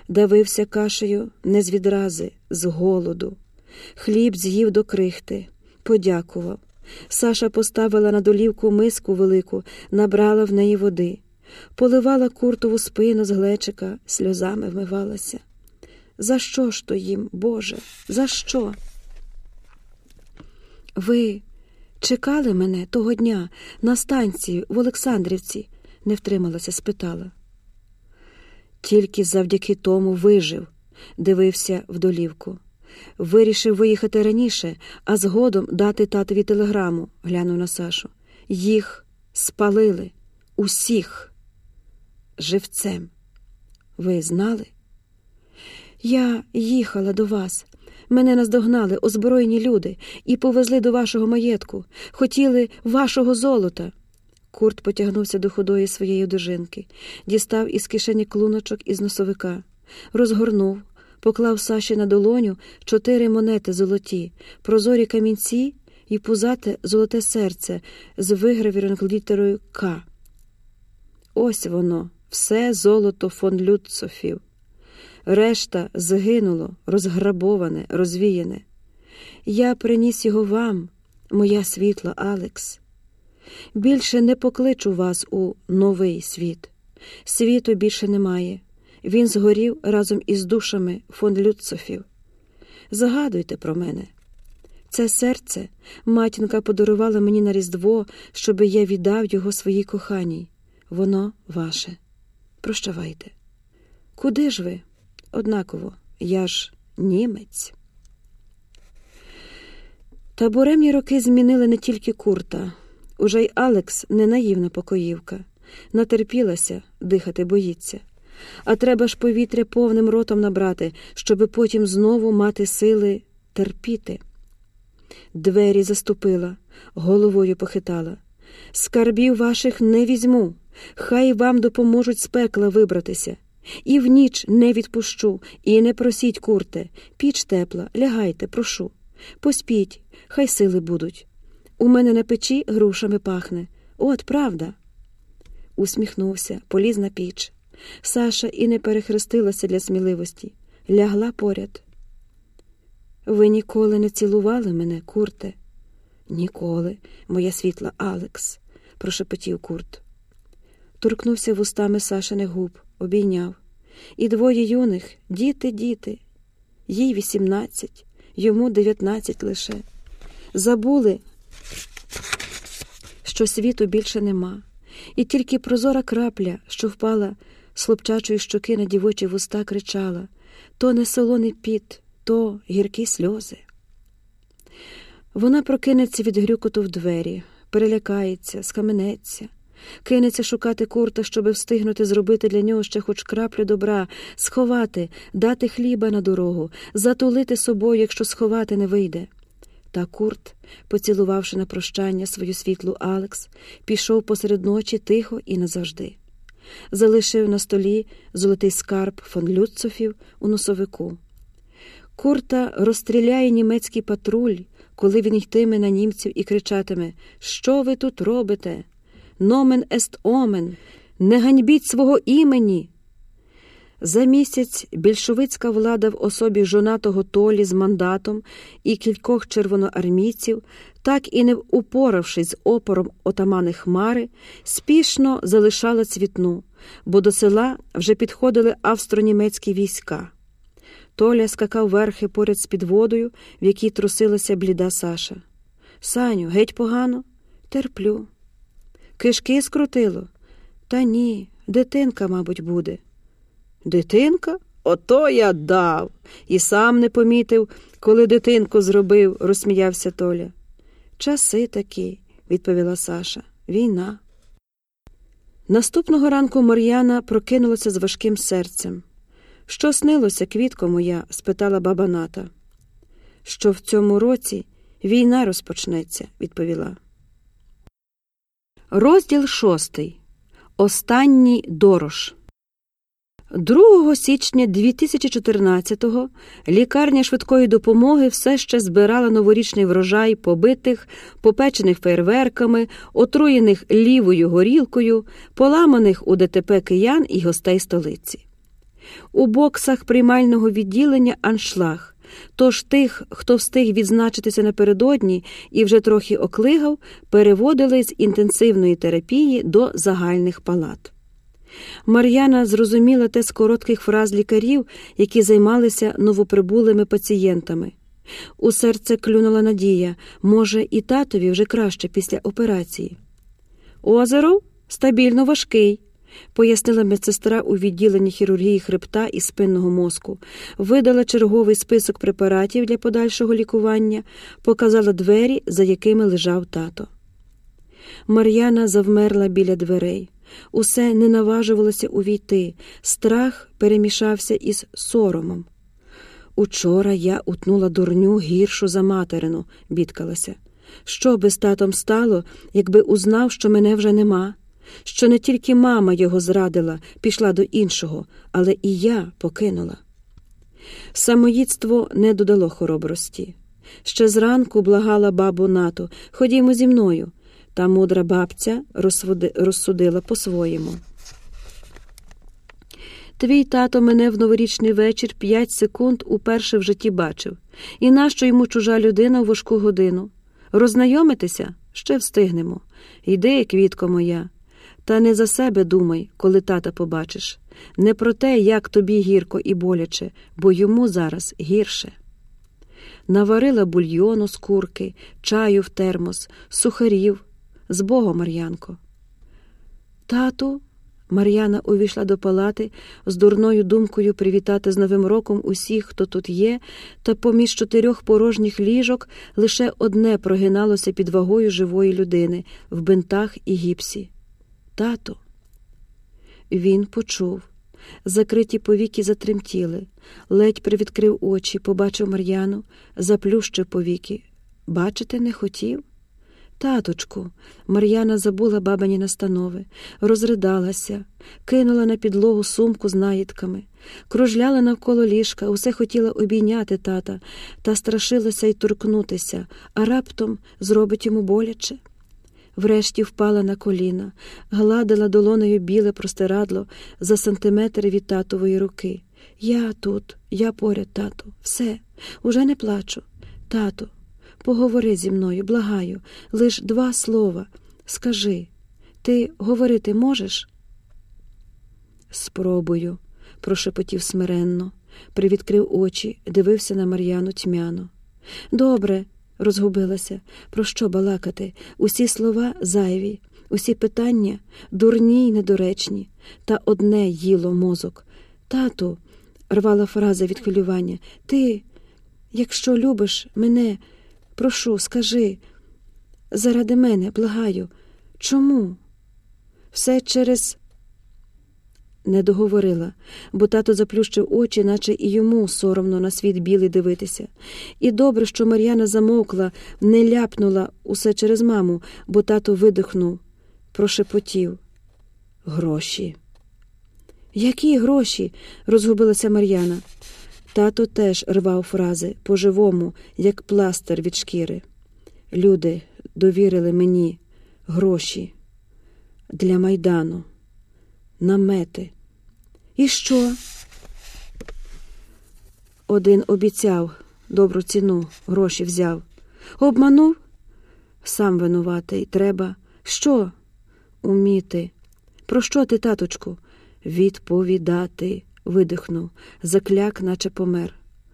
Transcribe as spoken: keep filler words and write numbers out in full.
Давився кашею не з відрази, з голоду. Хліб з'їв до крихти, подякував. Саша поставила на долівку миску велику, набрала в неї води. Поливала Куртову спину з глечика, сльозами вмивалася. За що ж то їм, Боже, за що? Ви чекали мене того дня на станції в Олександрівці? Не втрималася, спитала. Тільки завдяки тому вижив, дивився в долівку. Вирішив виїхати раніше, а згодом дати татові телеграму, глянув на Сашу. Їх спалили, усіх, живцем. Ви знали? Я їхала до вас. Мене наздогнали озброєні люди і повезли до вашого маєтку. Хотіли вашого золота. Курт потягнувся до худої своєї дожинки, дістав із кишені клуночок із носовика, розгорнув, поклав Саші на долоню чотири монети золоті, прозорі камінці і пузате золоте серце з вигравірованою літерою «К». Ось воно, все золото фон Люцофів. Решта загинуло, розграбоване, розвіяне. Я приніс його вам, моя світла Алекс. Більше не покличу вас у новий світ. Світу більше немає. Він згорів разом із душами фон Люцофів. Загадуйте про мене. Це серце матінка подарувала мені на Різдво, щоби я віддав його своїй коханій. Воно ваше. Прощавайте. Куди ж ви? Однаково, я ж німець. Та буремні роки змінили не тільки Курта. Уже й Алекс не наївна покоївка. Натерпілася, дихати боїться. А треба ж повітря повним ротом набрати, щоби потім знову мати сили терпіти. Двері заступила, головою похитала. Скарбів ваших не візьму, хай вам допоможуть з пекла вибратися. І в ніч не відпущу, і не просіть, Курте, піч тепла, лягайте, прошу. Поспіть, хай сили будуть. У мене на печі грушами пахне. От правда. Усміхнувся, поліз на піч. Саша і не перехрестилася для сміливості. Лягла поряд. Ви ніколи не цілували мене, Курте? Ніколи, моя світла Алекс, прошепотів Курт. Торкнувся вустами Сашиних губ, обійняв. І двоє юних, діти, діти. Їй вісімнадцять, йому дев'ятнадцять лише. Забули, що світу більше нема. І тільки прозора крапля, що впала з хлопчачої щоки на дівочі вуста, кричала: то не солоний піт, то гіркі сльози. Вона прокинеться від грюкоту в двері, перелякається, скаменеться, кинеться шукати Курта, щоби встигнути зробити для нього ще хоч краплю добра, сховати, дати хліба на дорогу, затулити собою, якщо сховати не вийде. Та Курт, поцілувавши на прощання свою світлу Алекс, пішов посеред ночі тихо і назавжди. Залишив на столі золотий скарб фон Люцофів у носовику. Курта розстріляє німецький патруль, коли він йтиме на німців і кричатиме: «Що ви тут робите? Номен ест омен! Не ганьбіть свого імені!» За місяць більшовицька влада в особі жонатого Толі з мандатом і кількох червоноармійців, так і не упоравшись з опором отамани Хмари, спішно залишала Цвітну, бо до села вже підходили австро-німецькі війська. Толя скакав верхи поряд з підводою, в якій трусилася бліда Саша. «Саню, геть погано?» «Терплю». «Кишки скрутило?» «Та ні, дитинка, мабуть, буде». «Дитинка? Ото я дав! І сам не помітив, коли дитинку зробив», – розсміявся Толя. «Часи такі», – відповіла Саша. «Війна». Наступного ранку Мар'яна прокинулася з важким серцем. «Що снилося, квітко моя?» – спитала баба Ната. «Що в цьому році війна розпочнеться», – відповіла. Розділ шостий. Останній дорож. другого січня дві тисячі чотирнадцятого лікарня швидкої допомоги все ще збирала новорічний врожай побитих, попечених фейерверками, отруєних лівою горілкою, поламаних у ДТП киян і гостей столиці. У боксах приймального відділення аншлаг. Тож тих, хто встиг відзначитися напередодні і вже трохи оклигав, переводили з інтенсивної терапії до загальних палат. Мар'яна зрозуміла те з коротких фраз лікарів, які займалися новоприбулими пацієнтами. У серце клюнула надія, може, і татові вже краще після операції. «Озеров стабільно важкий», – пояснила медсестра у відділенні хірургії хребта і спинного мозку, видала черговий список препаратів для подальшого лікування, показала двері, за якими лежав тато. Мар'яна завмерла біля дверей. Усе не наважувалося увійти, страх перемішався із соромом. «Учора я утнула дурню гіршу за материну», – бідкалася. «Що би з татом стало, якби узнав, що мене вже нема? Що не тільки мама його зрадила, пішла до іншого, але і я покинула». Самоїдство не додало хоробрості. Ще зранку благала бабу Нату: «Ходімо зі мною». Та мудра бабця розсудила по-своєму. «Твій тато мене в новорічний вечір п'ять секунд уперше в житті бачив. І нащо йому чужа людина в важку годину? Роззнайомитися? Ще встигнемо. Йди, квітко моя. Та не за себе думай, коли тата побачиш. Не про те, як тобі гірко і боляче, бо йому зараз гірше». Наварила бульйону з курки, чаю в термос, сухарів. «З Богом, Мар'янко». «Тату», Мар'яна увійшла до палати з дурною думкою привітати з Новим роком усіх, хто тут є, та поміж чотирьох порожніх ліжок лише одне прогиналося під вагою живої людини в бинтах і гіпсі. «Тату». Він почув. Закриті повіки затремтіли. Ледь привідкрив очі, побачив Мар'яну, заплющив повіки. «Бачити не хотів?» «Таточку», Мар'яна забула бабині настанови, розридалася, кинула на підлогу сумку з наїдками, кружляла навколо ліжка, усе хотіла обійняти тата, та страшилася й торкнутися, а раптом зробить йому боляче. Врешті впала на коліна, гладила долонею біле простирадло за сантиметр від татової руки. «Я тут, я поряд, тату, все, уже не плачу. Тату, поговори зі мною, благаю, лиш два слова. Скажи, ти говорити можеш?» «Спробую», – прошепотів смиренно, привідкрив очі, дивився на Мар'яну тьмяно. «Добре», – розгубилася, – «про що балакати? Усі слова зайві, усі питання дурні й недоречні, та одне їло мозок. Тату», – рвала фраза від хвилювання, – «ти, якщо любиш мене, прошу, скажи, заради мене, благаю, чому? Все через...» Не договорила, бо тато заплющив очі, наче і йому соромно на світ білий дивитися. І добре, що Мар'яна замовкла, не ляпнула усе через маму, бо тато видихнув, прошепотів: «Гроші». «Які гроші?» – розгубилася Мар'яна. Тато теж рвав фрази, по-живому, як пластир від шкіри. «Люди довірили мені гроші для Майдану, намети». «І що?» «Один обіцяв, добру ціну, гроші взяв. Обманув? Сам винуватий, треба. Що? Уміти. Про що ти, таточку?» «Відповідати», видихнув, закляк, наче помер.